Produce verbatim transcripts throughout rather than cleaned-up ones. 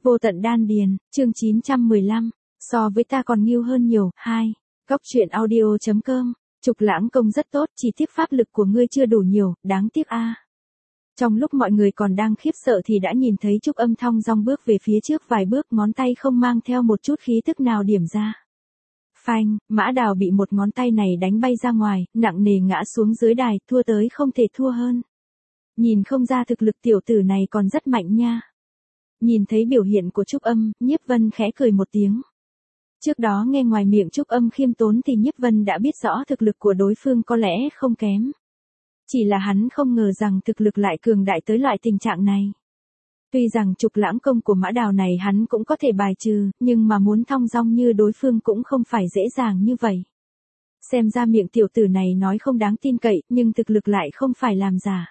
Vô tận đan điền, chương chín trăm mười lăm, so với ta còn nghiêu hơn nhiều, hai. Góc truyện audio.com, Trục Lãng công rất tốt, chỉ tiếc pháp lực của ngươi chưa đủ nhiều, đáng tiếc a. Trong lúc mọi người còn đang khiếp sợ thì đã nhìn thấy Trúc Âm thong dong bước về phía trước vài bước, ngón tay không mang theo một chút khí tức nào điểm ra. Phanh, Mã Đào bị một ngón tay này đánh bay ra ngoài, nặng nề ngã xuống dưới đài, thua tới không thể thua hơn. Nhìn không ra thực lực tiểu tử này còn rất mạnh nha. Nhìn thấy biểu hiện của Trúc Âm, Nhiếp Vân khẽ cười một tiếng. Trước đó nghe ngoài miệng Trúc Âm khiêm tốn thì Nhiếp Vân đã biết rõ thực lực của đối phương có lẽ không kém. Chỉ là hắn không ngờ rằng thực lực lại cường đại tới loại tình trạng này. Tuy rằng Trục Lãng công của Mã Đào này hắn cũng có thể bài trừ, nhưng mà muốn thong dong như đối phương cũng không phải dễ dàng như vậy. Xem ra miệng tiểu tử này nói không đáng tin cậy, nhưng thực lực lại không phải làm giả.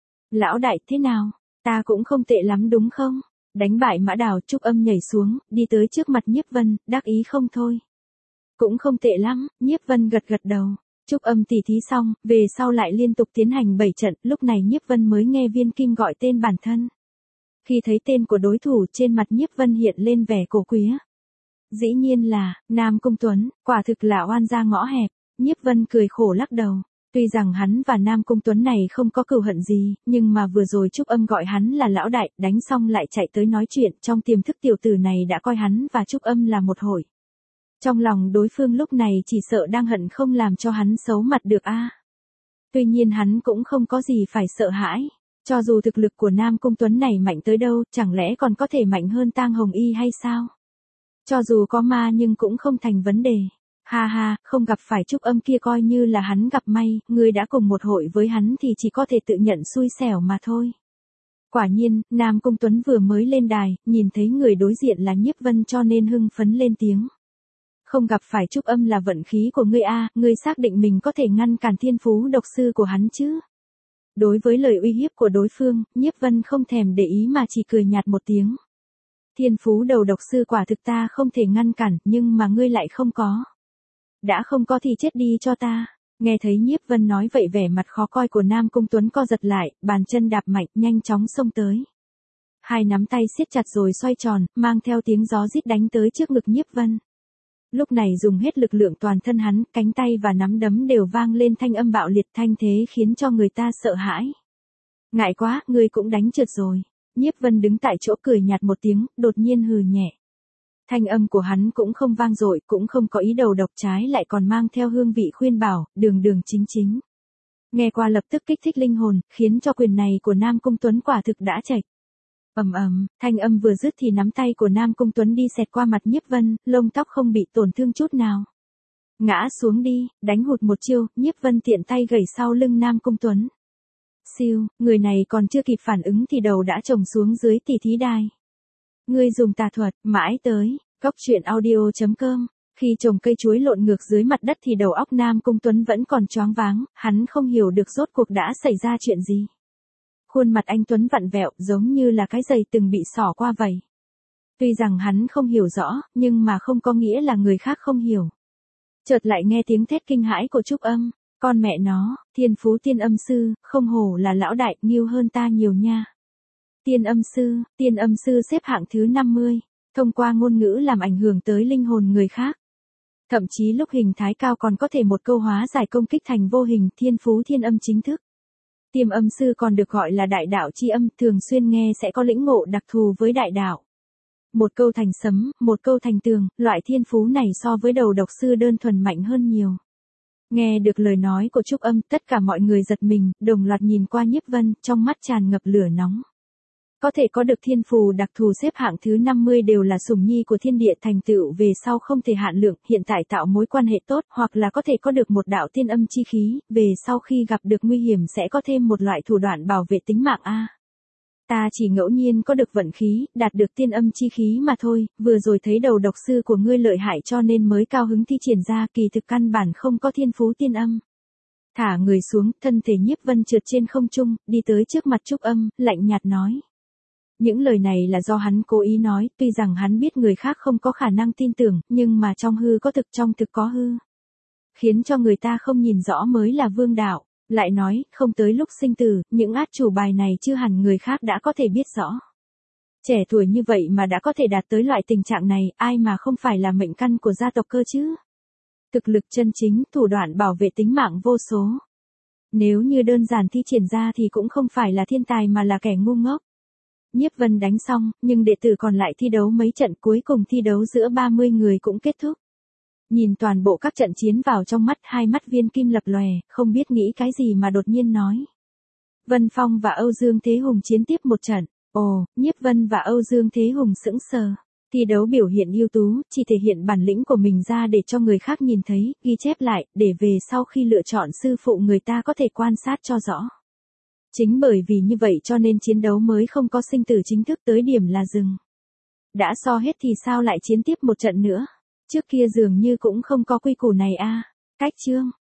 Lão đại thế nào, ta cũng không tệ lắm đúng không? Đánh bại Mã Đào, Trúc Âm nhảy xuống, đi tới trước mặt Nhiếp Vân, đắc ý không thôi. Cũng không tệ lắm, Nhiếp Vân gật gật đầu. Trúc Âm tỉ thí xong, về sau lại liên tục tiến hành bảy trận, lúc này Nhiếp Vân mới nghe Viên Kim gọi tên bản thân. Khi thấy tên của đối thủ, trên mặt Nhiếp Vân hiện lên vẻ cổ quía. Dĩ nhiên là, Nam Cung Tuấn, quả thực là oan gia ngõ hẹp. Nhiếp Vân cười khổ lắc đầu. Tuy rằng hắn và Nam Cung Tuấn này không có cừu hận gì, nhưng mà vừa rồi Trúc Âm gọi hắn là lão đại, đánh xong lại chạy tới nói chuyện, trong tiềm thức tiểu tử này đã coi hắn và Trúc Âm là một hội. Trong lòng đối phương lúc này chỉ sợ đang hận không làm cho hắn xấu mặt được a. Tuy nhiên hắn cũng không có gì phải sợ hãi. Cho dù thực lực của Nam Cung Tuấn này mạnh tới đâu, chẳng lẽ còn có thể mạnh hơn Tang Hồng Y hay sao? Cho dù có ma nhưng cũng không thành vấn đề. Ha ha, không gặp phải Trúc Âm kia coi như là hắn gặp may, người đã cùng một hội với hắn thì chỉ có thể tự nhận xui xẻo mà thôi. Quả nhiên, Nam Cung Tuấn vừa mới lên đài, nhìn thấy người đối diện là Nhiếp Vân cho nên hưng phấn lên tiếng. Không gặp phải Trúc Âm là vận khí của ngươi a, ngươi xác định mình có thể ngăn cản thiên phú độc sư của hắn chứ? Đối với lời uy hiếp của đối phương, Nhiếp Vân không thèm để ý mà chỉ cười nhạt một tiếng. Thiên phú đầu độc sư quả thực ta không thể ngăn cản, nhưng mà ngươi lại không có. Đã không có thì chết đi cho ta. Nghe thấy Nhiếp Vân nói vậy vẻ mặt khó coi của Nam Cung Tuấn co giật lại, bàn chân đạp mạnh, nhanh chóng xông tới. Hai nắm tay siết chặt rồi xoay tròn, mang theo tiếng gió rít đánh tới trước ngực Nhiếp Vân. Lúc này dùng hết lực lượng toàn thân hắn, cánh tay và nắm đấm đều vang lên thanh âm bạo liệt, thanh thế khiến cho người ta sợ hãi. Ngại quá, ngươi cũng đánh trượt rồi. Nhiếp Vân đứng tại chỗ cười nhạt một tiếng, đột nhiên hừ nhẹ. Thanh âm của hắn cũng không vang dội, cũng không có ý đầu độc, trái lại còn mang theo hương vị khuyên bảo, đường đường chính chính. Nghe qua lập tức kích thích linh hồn, khiến cho quyền này của Nam Cung Tuấn quả thực đã chạch. Ầm ầm, thanh âm vừa dứt thì nắm tay của Nam Cung Tuấn đi xẹt qua mặt Nhiếp Vân, lông tóc không bị tổn thương chút nào. Ngã xuống đi, đánh hụt một chiêu, Nhiếp Vân tiện tay gẩy sau lưng Nam Cung Tuấn. Siêu, người này còn chưa kịp phản ứng thì đầu đã chồng xuống dưới tỉ thí đài. Ngươi dùng tà thuật, mãi tới, góc truyện audio.com. Khi trồng cây chuối lộn ngược dưới mặt đất thì đầu óc Nam Cung Tuấn vẫn còn choáng váng, hắn không hiểu được rốt cuộc đã xảy ra chuyện gì. Khuôn mặt anh Tuấn vặn vẹo giống như là cái giày từng bị xỏ qua vậy. Tuy rằng hắn không hiểu rõ, nhưng mà không có nghĩa là người khác không hiểu. Chợt lại nghe tiếng thét kinh hãi của Trúc Âm, con mẹ nó, thiên phú tiên âm sư, không hổ là lão đại, nghiêu hơn ta nhiều nha. Tiên âm sư, tiên âm sư xếp hạng thứ năm mươi, thông qua ngôn ngữ làm ảnh hưởng tới linh hồn người khác. Thậm chí lúc hình thái cao còn có thể một câu hóa giải công kích thành vô hình, thiên phú thiên âm chính thức. Tiềm âm sư còn được gọi là đại đạo chi âm, thường xuyên nghe sẽ có lĩnh ngộ đặc thù với đại đạo. Một câu thành sấm, một câu thành tường, loại thiên phú này so với đầu độc sư đơn thuần mạnh hơn nhiều. Nghe được lời nói của Trúc Âm, tất cả mọi người giật mình, đồng loạt nhìn qua Nhiếp Vân, trong mắt tràn ngập lửa nóng. Có thể có được thiên phù đặc thù xếp hạng thứ năm mươi đều là sủng nhi của thiên địa, thành tựu về sau không thể hạn lượng, hiện tại tạo mối quan hệ tốt, hoặc là có thể có được một đạo tiên âm chi khí, về sau khi gặp được nguy hiểm sẽ có thêm một loại thủ đoạn bảo vệ tính mạng a. Ta chỉ ngẫu nhiên có được vận khí, đạt được tiên âm chi khí mà thôi, vừa rồi thấy đầu độc sư của ngươi lợi hại cho nên mới cao hứng thi triển ra, kỳ thực căn bản không có thiên phú tiên âm. Thả người xuống, thân thể Nhiếp Vân trượt trên không trung, đi tới trước mặt Trúc Âm, lạnh nhạt nói. Những lời này là do hắn cố ý nói, tuy rằng hắn biết người khác không có khả năng tin tưởng, nhưng mà trong hư có thực, trong thực có hư. Khiến cho người ta không nhìn rõ mới là vương đạo. Lại nói, không tới lúc sinh tử, những át chủ bài này chưa hẳn người khác đã có thể biết rõ. Trẻ tuổi như vậy mà đã có thể đạt tới loại tình trạng này, ai mà không phải là mệnh căn của gia tộc cơ chứ? Thực lực chân chính, thủ đoạn bảo vệ tính mạng vô số. Nếu như đơn giản thi triển ra thì cũng không phải là thiên tài mà là kẻ ngu ngốc. Nhiếp Vân đánh xong, nhưng đệ tử còn lại thi đấu mấy trận, cuối cùng thi đấu giữa ba mươi người cũng kết thúc. Nhìn toàn bộ các trận chiến vào trong mắt, hai mắt Viên Kim lập lòe, không biết nghĩ cái gì mà đột nhiên nói. Vân Phong và Âu Dương Thế Hùng chiến tiếp một trận. Ồ, Nhiếp Vân và Âu Dương Thế Hùng sững sờ. Thi đấu biểu hiện ưu tú, chỉ thể hiện bản lĩnh của mình ra để cho người khác nhìn thấy, ghi chép lại, để về sau khi lựa chọn sư phụ người ta có thể quan sát cho rõ. Chính bởi vì như vậy cho nên chiến đấu mới không có sinh tử chính thức, tới điểm là dừng. Đã so hết thì sao lại chiến tiếp một trận nữa? Trước kia dường như cũng không có quy củ này a. Cách chương